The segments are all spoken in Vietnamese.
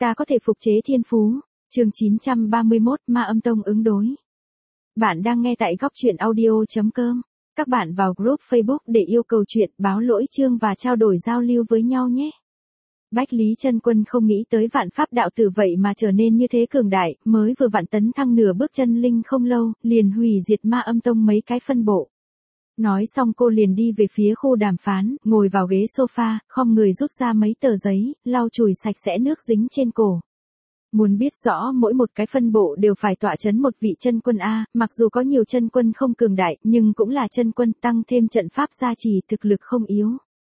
Ta có thể phục chế thiên phú. Chương 931 Ma Âm Tông ứng đối. Bạn đang nghe tại góc truyện audio.com. Các bạn vào group Facebook để yêu cầu chuyện, báo lỗi chương và trao đổi giao lưu với nhau nhé. Bách Lý Chân Quân không nghĩ tới vạn pháp đạo tử vậy mà trở nên như thế cường đại, mới vừa vạn tấn thăng nửa bước chân linh không lâu, liền hủy diệt Ma Âm Tông mấy cái phân bộ. Nói xong cô liền đi về phía khu đàm phán, ngồi vào ghế sofa, khom người rút ra mấy tờ giấy, lau chùi sạch sẽ nước dính trên cổ. Muốn biết rõ mỗi một cái phân bộ đều phải tọa chấn một vị chân quân A, mặc dù có nhiều chân quân không cường đại, nhưng cũng là chân quân, tăng thêm trận pháp gia trì, thực lực không yếu.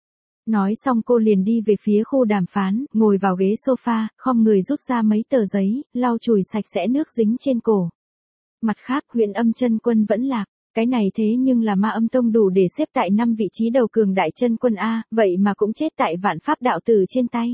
Nói xong cô liền đi về phía khu đàm phán, ngồi vào ghế sofa, khom người rút ra mấy tờ giấy, lau chùi sạch sẽ nước dính trên cổ. Mặt khác, Huyền Âm chân quân vẫn lạc. Cái này thế nhưng là Ma Âm Tông đủ để xếp tại 5 vị trí đầu cường đại chân quân A, vậy mà cũng chết tại vạn pháp đạo tử trên tay.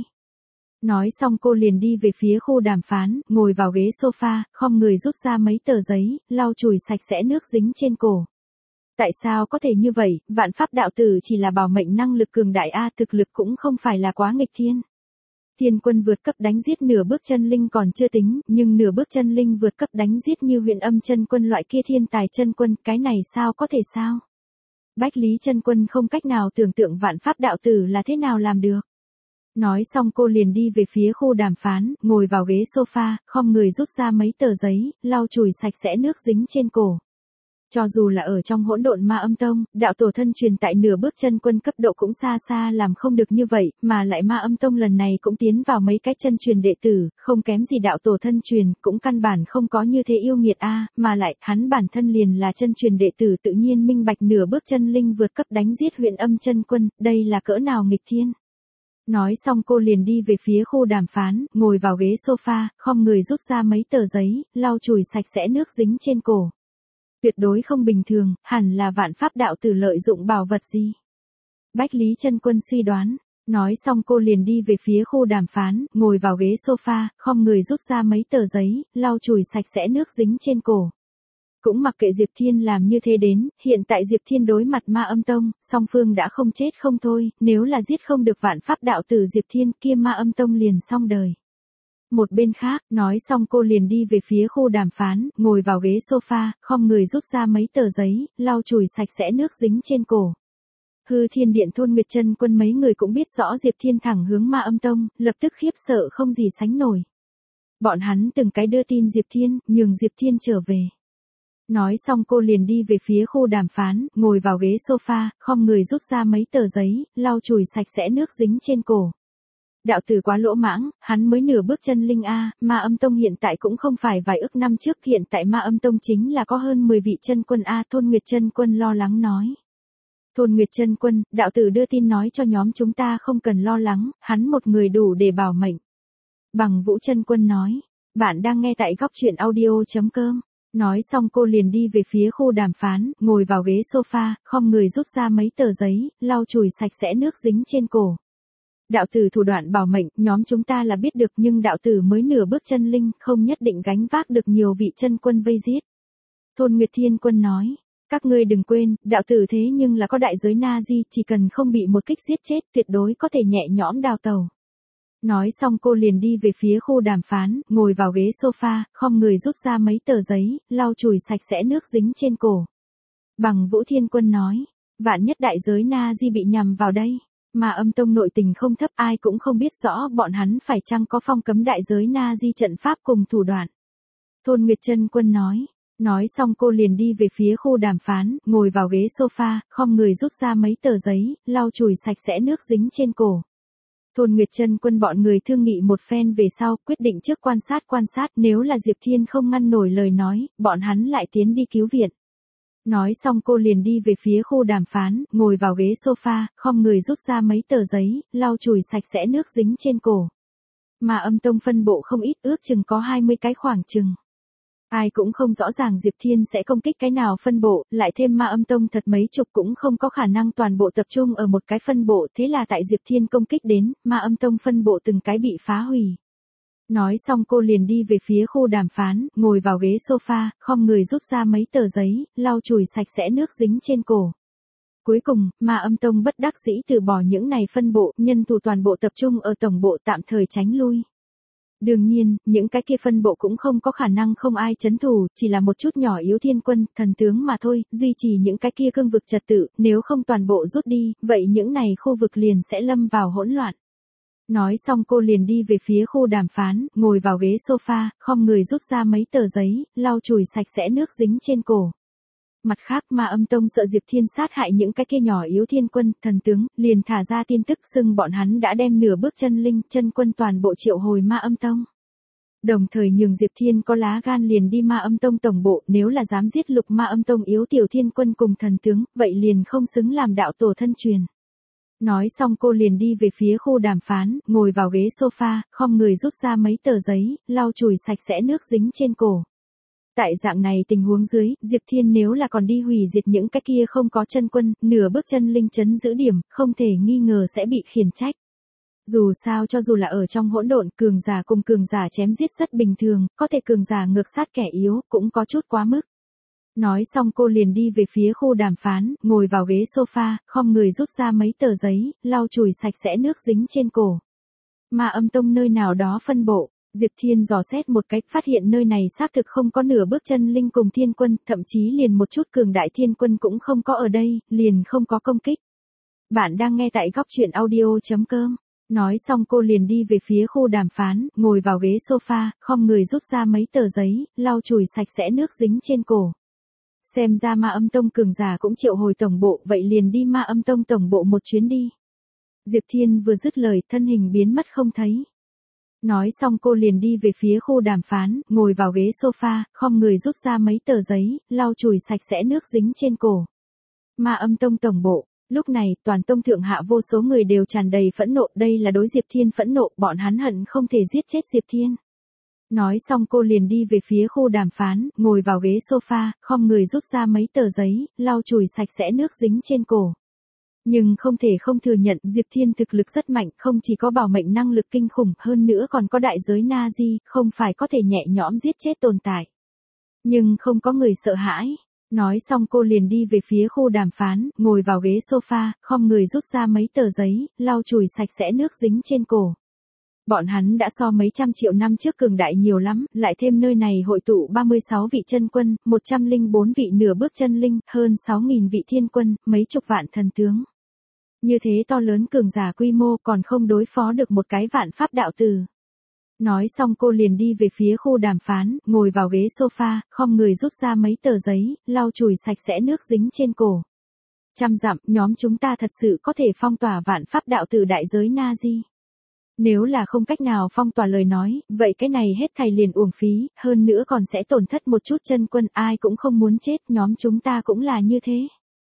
Nói xong cô liền đi về phía khu đàm phán, ngồi vào ghế sofa, khom người rút ra mấy tờ giấy, lau chùi sạch sẽ nước dính trên cổ. Tại sao có thể như vậy, vạn pháp đạo tử chỉ là bảo mệnh năng lực cường đại A, thực lực cũng không phải là quá nghịch thiên. Thiên quân vượt cấp đánh giết nửa bước chân linh còn chưa tính, nhưng nửa bước chân linh vượt cấp đánh giết như Huyền Âm chân quân loại kia thiên tài chân quân, cái này sao có thể sao? Bách Lý Chân Quân không cách nào tưởng tượng vạn pháp đạo tử là thế nào làm được. Nói xong cô liền đi về phía khu đàm phán, ngồi vào ghế sofa, khom người rút ra mấy tờ giấy, lau chùi sạch sẽ nước dính trên cổ. Cho dù là ở trong hỗn độn Ma Âm Tông, đạo tổ thân truyền tại nửa bước chân quân cấp độ cũng xa xa làm không được như vậy, mà lại Ma Âm Tông lần này cũng tiến vào mấy cái chân truyền đệ tử, không kém gì đạo tổ thân truyền, cũng căn bản không có như thế yêu nghiệt A, mà lại, hắn bản thân liền là chân truyền đệ tử tự nhiên minh bạch nửa bước chân linh vượt cấp đánh giết Huyền Âm chân quân, đây là cỡ nào nghịch thiên. Nói xong cô liền đi về phía khu đàm phán, ngồi vào ghế sofa, khom người rút ra mấy tờ giấy, lau chùi sạch sẽ nước dính trên cổ. Tuyệt đối không bình thường, hẳn là vạn pháp đạo tử lợi dụng bảo vật gì. Bách Lý Chân Quân suy đoán. Nói xong cô liền đi về phía khu đàm phán, ngồi vào ghế sofa, khom người rút ra mấy tờ giấy, lau chùi sạch sẽ nước dính trên cổ. Cũng mặc kệ Diệp Thiên làm như thế đến, hiện tại Diệp Thiên đối mặt Ma Âm Tông, song phương đã không chết không thôi, nếu là giết không được vạn pháp đạo tử Diệp Thiên kia Ma Âm Tông liền xong đời. Một bên khác, nói xong cô liền đi về phía khu đàm phán, ngồi vào ghế sofa, khom người rút ra mấy tờ giấy, lau chùi sạch sẽ nước dính trên cổ. Hư Thiên Điện Thôn Nguyệt Chân Quân mấy người cũng biết rõ Diệp Thiên thẳng hướng Ma Âm Tông, lập tức khiếp sợ không gì sánh nổi. Bọn hắn từng cái đưa tin Diệp Thiên, nhường Diệp Thiên trở về. Nói xong cô liền đi về phía khu đàm phán, ngồi vào ghế sofa, khom người rút ra mấy tờ giấy, lau chùi sạch sẽ nước dính trên cổ. Đạo tử quá lỗ mãng, hắn mới nửa bước chân linh A, Ma Âm Tông hiện tại cũng không phải vài ức năm trước, hiện tại Ma Âm Tông chính là có hơn 10 vị chân quân A. Thôn Nguyệt Chân Quân lo lắng nói. Thôn Nguyệt Chân Quân, đạo tử đưa tin nói cho nhóm chúng ta không cần lo lắng, hắn một người đủ để bảo mệnh. Bằng Vũ Chân Quân nói, bạn đang nghe tại góc truyện audio.com. Nói xong cô liền đi về phía khu đàm phán, ngồi vào ghế sofa, khom người rút ra mấy tờ giấy, lau chùi sạch sẽ nước dính trên cổ. Đạo tử thủ đoạn bảo mệnh, nhóm chúng ta là biết được, nhưng đạo tử mới nửa bước chân linh, không nhất định gánh vác được nhiều vị chân quân vây giết. Thôn Nguyệt Thiên Quân nói, các ngươi đừng quên, đạo tử thế nhưng là có đại giới Na Di, chỉ cần không bị một kích giết chết, tuyệt đối có thể nhẹ nhõm đào tẩu. Nói xong cô liền đi về phía khu đàm phán, ngồi vào ghế sofa, khom người rút ra mấy tờ giấy, lau chùi sạch sẽ nước dính trên cổ. Bằng Vũ Thiên Quân nói, vạn nhất đại giới Na Di bị nhằm vào đây. Mà Âm Tông nội tình không thấp, ai cũng không biết rõ bọn hắn phải chăng có phong cấm đại giới Na Di trận pháp cùng thủ đoạn. Thôn Nguyệt Chân Quân nói. Nói xong cô liền đi về phía khu đàm phán, ngồi vào ghế sofa, khom người rút ra mấy tờ giấy, lau chùi sạch sẽ nước dính trên cổ. Thôn Nguyệt Chân Quân bọn người thương nghị một phen về sau, quyết định trước quan sát, nếu là Diệp Thiên không ngăn nổi lời nói, bọn hắn lại tiến đi cứu viện. Nói xong cô liền đi về phía khu đàm phán, ngồi vào ghế sofa, khom người rút ra mấy tờ giấy, lau chùi sạch sẽ nước dính trên cổ. Mà Âm Tông phân bộ không ít, ước chừng có 20 cái khoảng chừng. Ai cũng không rõ ràng Diệp Thiên sẽ công kích cái nào phân bộ, lại thêm Ma Âm Tông thật mấy chục cũng không có khả năng toàn bộ tập trung ở một cái phân bộ, thế là tại Diệp Thiên công kích đến, Ma Âm Tông phân bộ từng cái bị phá hủy. Nói xong cô liền đi về phía khu đàm phán, ngồi vào ghế sofa, khom người rút ra mấy tờ giấy, lau chùi sạch sẽ nước dính trên cổ. Cuối cùng, Ma Âm Tông bất đắc dĩ từ bỏ những này phân bộ, nhân thủ toàn bộ tập trung ở tổng bộ tạm thời tránh lui. Đương nhiên, những cái kia phân bộ cũng không có khả năng không ai chấn thủ, chỉ là một chút nhỏ yếu thiên quân, thần tướng mà thôi, duy trì những cái kia cương vực trật tự, nếu không toàn bộ rút đi, vậy những này khu vực liền sẽ lâm vào hỗn loạn. Nói xong cô liền đi về phía khu đàm phán, ngồi vào ghế sofa, khom người rút ra mấy tờ giấy, lau chùi sạch sẽ nước dính trên cổ. Mặt khác Ma Âm Tông sợ Diệp Thiên sát hại những cái kia nhỏ yếu thiên quân, thần tướng, liền thả ra tin tức xưng bọn hắn đã đem nửa bước chân linh, chân quân toàn bộ triệu hồi Ma Âm Tông. Đồng thời nhường Diệp Thiên có lá gan liền đi Ma Âm Tông tổng bộ, nếu là dám giết lục Ma Âm Tông yếu tiểu thiên quân cùng thần tướng, vậy liền không xứng làm đạo tổ thân truyền. Nói xong cô liền đi về phía khu đàm phán, ngồi vào ghế sofa, khom người rút ra mấy tờ giấy, lau chùi sạch sẽ nước dính trên cổ. Tại dạng này tình huống dưới, Diệp Thiên nếu là còn đi hủy diệt những cái kia không có chân quân, nửa bước chân linh chấn giữ điểm, không thể nghi ngờ sẽ bị khiển trách. Dù sao cho dù là ở trong hỗn độn, cường giả cùng cường giả chém giết rất bình thường, có thể cường giả ngược sát kẻ yếu, cũng có chút quá mức. Nói xong cô liền đi về phía khu đàm phán, ngồi vào ghế sofa, khom người rút ra mấy tờ giấy, lau chùi sạch sẽ nước dính trên cổ. Ma Âm Tông nơi nào đó phân bộ, Diệp Thiên dò xét một cách phát hiện nơi này xác thực không có nửa bước chân linh cùng thiên quân, thậm chí liền một chút cường đại thiên quân cũng không có ở đây, liền không có công kích. Bạn đang nghe tại góc truyện audio.com. Nói xong cô liền đi về phía khu đàm phán, ngồi vào ghế sofa, khom người rút ra mấy tờ giấy, lau chùi sạch sẽ nước dính trên cổ. Xem ra Ma Âm Tông cường giả cũng triệu hồi tổng bộ, vậy liền đi Ma Âm Tông tổng bộ một chuyến đi. Diệp Thiên vừa dứt lời, thân hình biến mất không thấy. Nói xong cô liền đi về phía khu đàm phán, ngồi vào ghế sofa, khom người rút ra mấy tờ giấy, lau chùi sạch sẽ nước dính trên cổ. Ma Âm Tông tổng bộ. Lúc này, toàn tông thượng hạ vô số người đều tràn đầy phẫn nộ, đây là đối Diệp Thiên phẫn nộ, bọn hắn hận không thể giết chết Diệp Thiên. Nói xong cô liền đi về phía khu đàm phán, ngồi vào ghế sofa, khom người rút ra mấy tờ giấy, lau chùi sạch sẽ nước dính trên cổ. Nhưng không thể không thừa nhận Diệp Thiên thực lực rất mạnh, không chỉ có bảo mệnh năng lực kinh khủng, hơn nữa còn có đại giới Nazi, không phải có thể nhẹ nhõm giết chết tồn tại. Nhưng không có người sợ hãi. Nói xong cô liền đi về phía khu đàm phán, ngồi vào ghế sofa, khom người rút ra mấy tờ giấy, lau chùi sạch sẽ nước dính trên cổ. Bọn hắn đã so mấy trăm triệu năm trước cường đại nhiều lắm, lại thêm nơi này hội tụ 36 vị chân quân, 104 vị nửa bước chân linh, hơn 6.000 vị thiên quân, mấy chục vạn thần tướng. Như thế to lớn cường giả quy mô còn không đối phó được một cái vạn pháp đạo tử. Nói xong cô liền đi về phía khu đàm phán, ngồi vào ghế sofa, khom người rút ra mấy tờ giấy, lau chùi sạch sẽ nước dính trên cổ. Trăm dặm, nhóm chúng ta thật sự có thể phong tỏa vạn pháp đạo tử đại giới Nazi. Nếu là không cách nào phong tỏa lời nói, vậy cái này hết thầy liền uổng phí, hơn nữa còn sẽ tổn thất một chút chân quân, ai cũng không muốn chết, nhóm chúng ta cũng là như thế.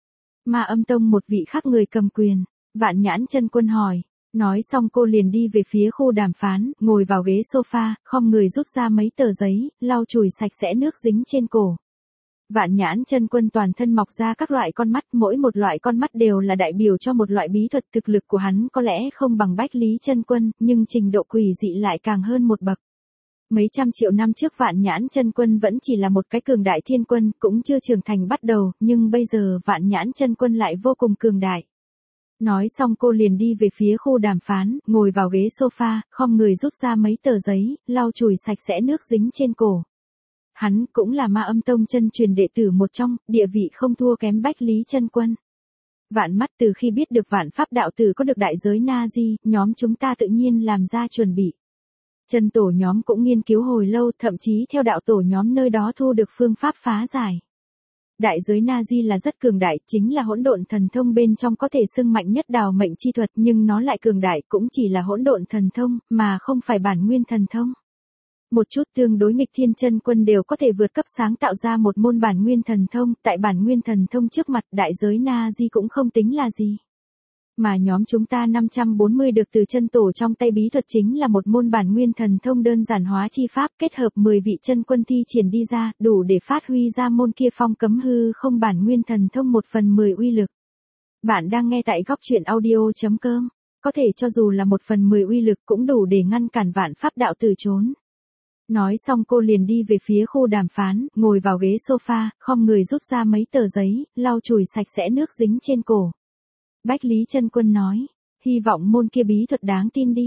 Ma Âm Tông một vị khác người cầm quyền, Vạn Nhãn chân quân hỏi. Nói xong cô liền đi về phía khu đàm phán, ngồi vào ghế sofa, khom người rút ra mấy tờ giấy, lau chùi sạch sẽ nước dính trên cổ. Vạn Nhãn chân quân toàn thân mọc ra các loại con mắt, mỗi một loại con mắt đều là đại biểu cho một loại bí thuật, thực lực của hắn có lẽ không bằng Bách Lý chân quân, nhưng trình độ quỷ dị lại càng hơn một bậc. Mấy trăm triệu năm trước Vạn Nhãn chân quân vẫn chỉ là một cái cường đại thiên quân, cũng chưa trưởng thành bắt đầu, nhưng bây giờ Vạn Nhãn chân quân lại vô cùng cường đại. Nói xong cô liền đi về phía khu đàm phán, ngồi vào ghế sofa, khom người rút ra mấy tờ giấy, lau chùi sạch sẽ nước dính trên cổ. Hắn cũng là Ma Âm Tông chân truyền đệ tử một trong, địa vị không thua kém Bách Lý chân quân. Vạn mắt từ khi biết được vạn pháp đạo tử có được đại giới Nazi, nhóm chúng ta tự nhiên làm ra chuẩn bị. Chân tổ nhóm cũng nghiên cứu hồi lâu, thậm chí theo đạo tổ nhóm nơi đó thu được phương pháp phá giải. Đại giới Nazi là rất cường đại, chính là hỗn độn thần thông bên trong có thể xưng mạnh nhất đào mệnh chi thuật, nhưng nó lại cường đại cũng chỉ là hỗn độn thần thông, mà không phải bản nguyên thần thông. Một chút tương đối nghịch thiên chân quân đều có thể vượt cấp sáng tạo ra một môn bản nguyên thần thông, tại bản nguyên thần thông trước mặt đại giới Nazi cũng không tính là gì. Mà nhóm chúng ta 540 được từ chân tổ trong tay bí thuật chính là một môn bản nguyên thần thông đơn giản hóa chi pháp, kết hợp 10 vị chân quân thi triển đi ra, đủ để phát huy ra môn kia phong cấm hư không bản nguyên thần thông 1/10 uy lực. Bạn đang nghe tại góc truyện audio.com, có thể cho dù là 1/10 uy lực cũng đủ để ngăn cản vạn pháp đạo tử trốn. Nói xong cô liền đi về phía khu đàm phán, ngồi vào ghế sofa, khom người rút ra mấy tờ giấy, lau chùi sạch sẽ nước dính trên cổ. Bách Lý chân quân nói, hy vọng môn kia bí thuật đáng tin đi.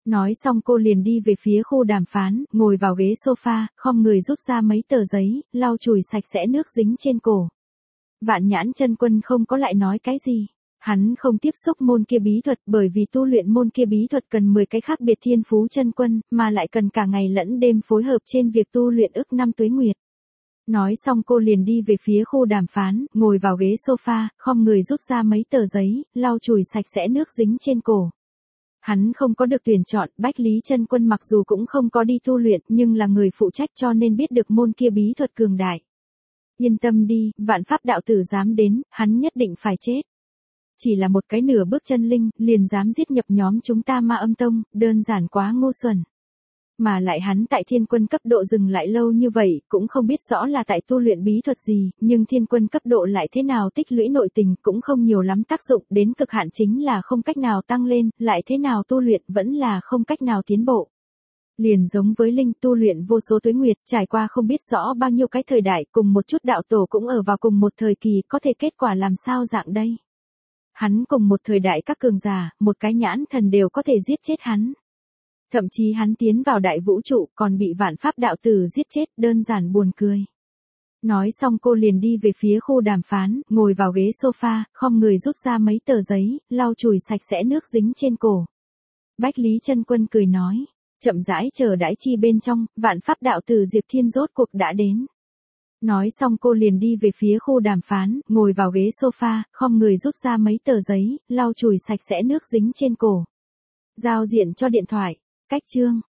Nói xong cô liền đi về phía khu đàm phán, ngồi vào ghế sofa, khom người rút ra mấy tờ giấy, lau chùi sạch sẽ nước dính trên cổ. Vạn Nhãn Chân Quân không có lại nói cái gì. Hắn không tiếp xúc môn kia bí thuật bởi vì tu luyện môn kia bí thuật cần 10 cái khác biệt thiên phú chân quân, mà lại cần cả ngày lẫn đêm phối hợp trên việc tu luyện ức năm tuế nguyệt. Nói xong cô liền đi về phía khu đàm phán, ngồi vào ghế sofa, khom người rút ra mấy tờ giấy, lau chùi sạch sẽ nước dính trên cổ. Hắn không có được tuyển chọn, Bách Lý Chân Quân mặc dù cũng không có đi tu luyện nhưng là người phụ trách cho nên biết được môn kia bí thuật cường đại. Yên tâm đi, vạn pháp đạo tử dám đến, hắn nhất định phải chết. Chỉ là một cái nửa bước chân linh, liền dám giết nhập nhóm chúng ta Ma Âm Tông, đơn giản quá ngu xuẩn. Mà lại hắn tại thiên quân cấp độ dừng lại lâu như vậy, cũng không biết rõ là tại tu luyện bí thuật gì, nhưng thiên quân cấp độ lại thế nào tích lũy nội tình cũng không nhiều lắm tác dụng, đến cực hạn chính là không cách nào tăng lên, lại thế nào tu luyện vẫn là không cách nào tiến bộ. Liền giống với linh tu luyện vô số tuế nguyệt, trải qua không biết rõ bao nhiêu cái thời đại, cùng một chút đạo tổ cũng ở vào cùng một thời kỳ, có thể kết quả làm sao dạng đây. Hắn cùng một thời đại các cường giả, một cái nhãn thần đều có thể giết chết hắn. Thậm chí hắn tiến vào đại vũ trụ còn bị vạn pháp đạo tử giết chết, đơn giản buồn cười. Nói xong cô liền đi về phía khu đàm phán, ngồi vào ghế sofa, khom người rút ra mấy tờ giấy, lau chùi sạch sẽ nước dính trên cổ. Bách Lý Chân Quân cười nói, chậm rãi chờ đãi chi bên trong, vạn pháp đạo tử Diệp Thiên rốt cuộc đã đến. Nói xong cô liền đi về phía khu đàm phán, ngồi vào ghế sofa, khom người rút ra mấy tờ giấy, lau chùi sạch sẽ nước dính trên cổ. Giao diện cho điện thoại, cách chương.